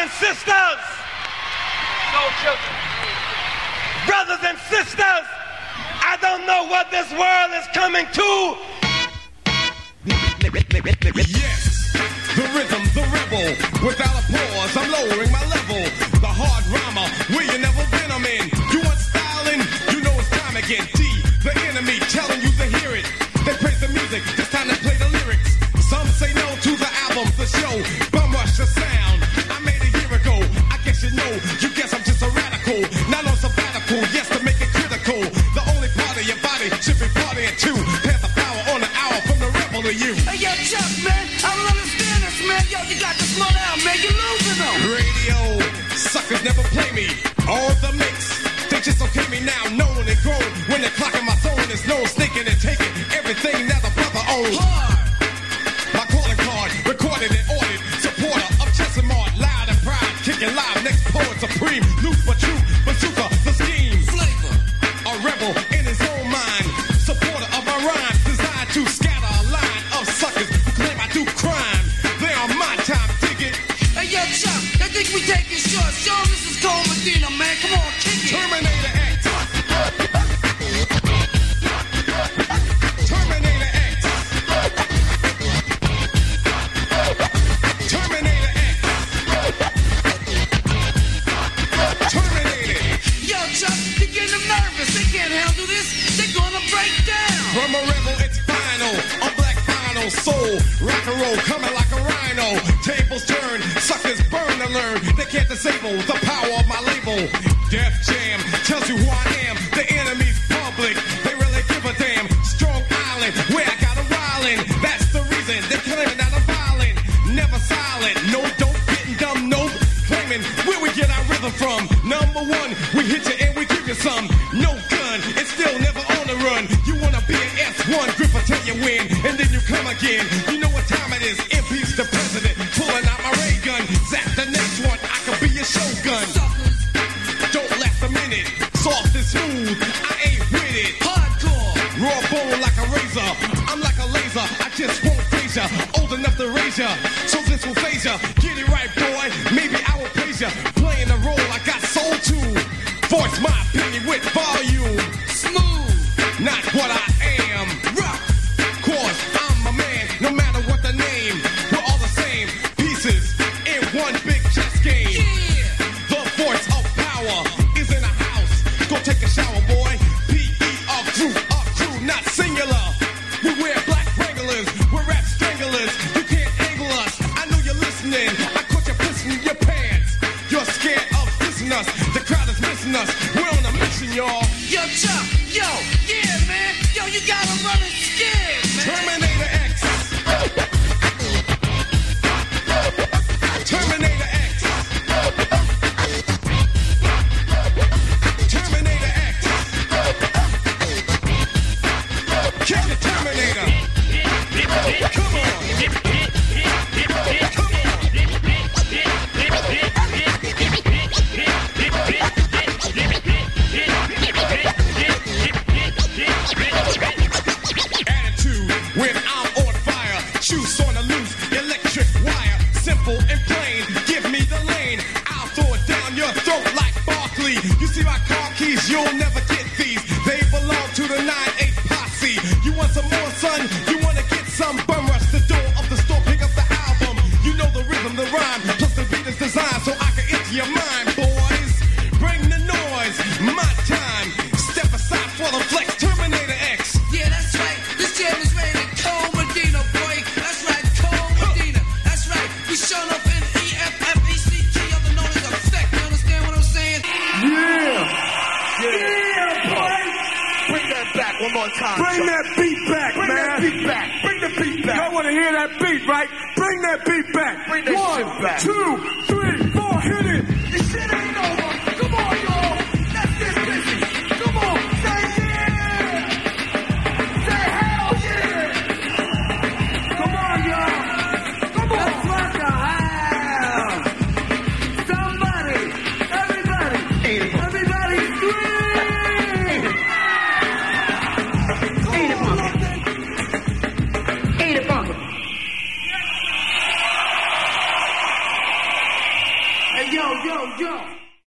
and sisters, brothers and sisters, I don't know what this world is coming to. Yes, the rhythm, the rebel. Without a pause, I'm lowering my level. The hard rhymer, where you never been, I'm in. You want styling? You know it's time again. D, the enemy, telling you to hear it. They praise the music, it's time to play the lyrics. Some say no to the album, the show. Bum rush the sound. I made a year ago. I guess you know. You guess I'm just a radical. Not on sabbatical. Yes, to make it critical. The only part of your body should be partying too. Pass the power on the hour from the rebel to you. Hey, yo, Chuck, man. I don't understand this, man. Yo, you got to slow down, man. You're losing them. Radio suckers never play me. All the mix. They just okay me now, known and grown. When they're clocking my zone, it's known, sneaking and taking everything that the brother owns. My calling card, recorded and ordered. Supporter of Chesimard, loud and proud, kicking live. Next poet supreme, loose but true, bazooka, the scheme. Flavor, a rebel in his own mind. Supporter of my rhymes, designed to scatter a line of suckers who claim I do crime. They are my time, dig it. Hey, yo, Chuck, I think we taking short. Show this is Cole Medina, man. Come on, kick it. Terminator X. Terminator X. Terminator X. Terminator. Yo, Chuck, you're getting them nervous. They can't handle this. They're gonna break down. From a rebel, it's final. A black final soul. Rock and roll coming like a rhino. Tables turn, suckers burn to learn. They can't disable the power of my label. Def Jam tells you who I am. The enemy's public. They really give a damn. Strong Island, where I got a wildin'. That's the reason they're claiming that I'm violent. Never silent. No dope, getting dumb, no claiming where we get our rhythm from. Number one, we hit you and we give you some. No gun, it's still never on the run. You wanna be an S1, grip until you win, and then you come again. You know what time it is. Impeach the president, pulling out my ray gun. Zap the next one, I could be your shogun. Don't last a minute, soft and smooth, I ain't with it. Hardcore, raw bone like a razor. I'm like a laser, I just won't phase ya. Old enough to raise ya, so this will phase ya. Get it right, boy, maybe I will praise ya. Playing the role I got soul to. Voice my opinion with volume. Smooth, not what I am. Rock, cause I'm a man, no matter what the name. We're all the same, pieces in one big chess game. Yeah. The voice of power is in the house. Go take a shower, boy. P.E. a crew, not singular. We wear black Wranglers, we're rap stranglers. You can't angle us, I know you're listening. I caught you pissing in your pants. You're scared of dissing us, the crowd is missing us. We're on a mission, y'all. Yo, Chuck, yo, yeah, man. Yo, you got them running scared, man. Terminator X. Terminator X. Terminator X. Kick the Terminator. Come on. Come on. Attitude when I'm on fire. Juice on the loose, electric wire. Simple and plain, give me the lane. I'll throw it down your throat like Barkley. You see my car keys, you'll never get these. They belong to the 9-8 posse. You want some more, son? You wanna get some? Bum rush the door of the store, pick up the album. You know the rhythm, the rhyme, plus the beat is designed so I can enter your mind, boys. Bring the noise, my time. Step aside for the flex, Terminator X. Yeah, that's right. This jam is ready to Cole Medina, boy. That's right, Cole Medina. That's right. We showing up in EFFECT, other known as Effect. You understand what I'm saying? Yeah, boy. Bring that back one more time. Bring that beat back, Bring man. that beat back. Bring the beat back. Y'all want to hear that beat, right? Bring that beat back. Bring that shit back. 1, 2, 3, 4, hit it. This shit ain't over. Come on, y'all. Let's get busy. Come on, say yeah. Say hell yeah. Come on, y'all. Come on. Let's rock the house. Somebody, everybody, everybody scream. Ain't it funky? Ain't it funky? Hey, yo, yo, yo.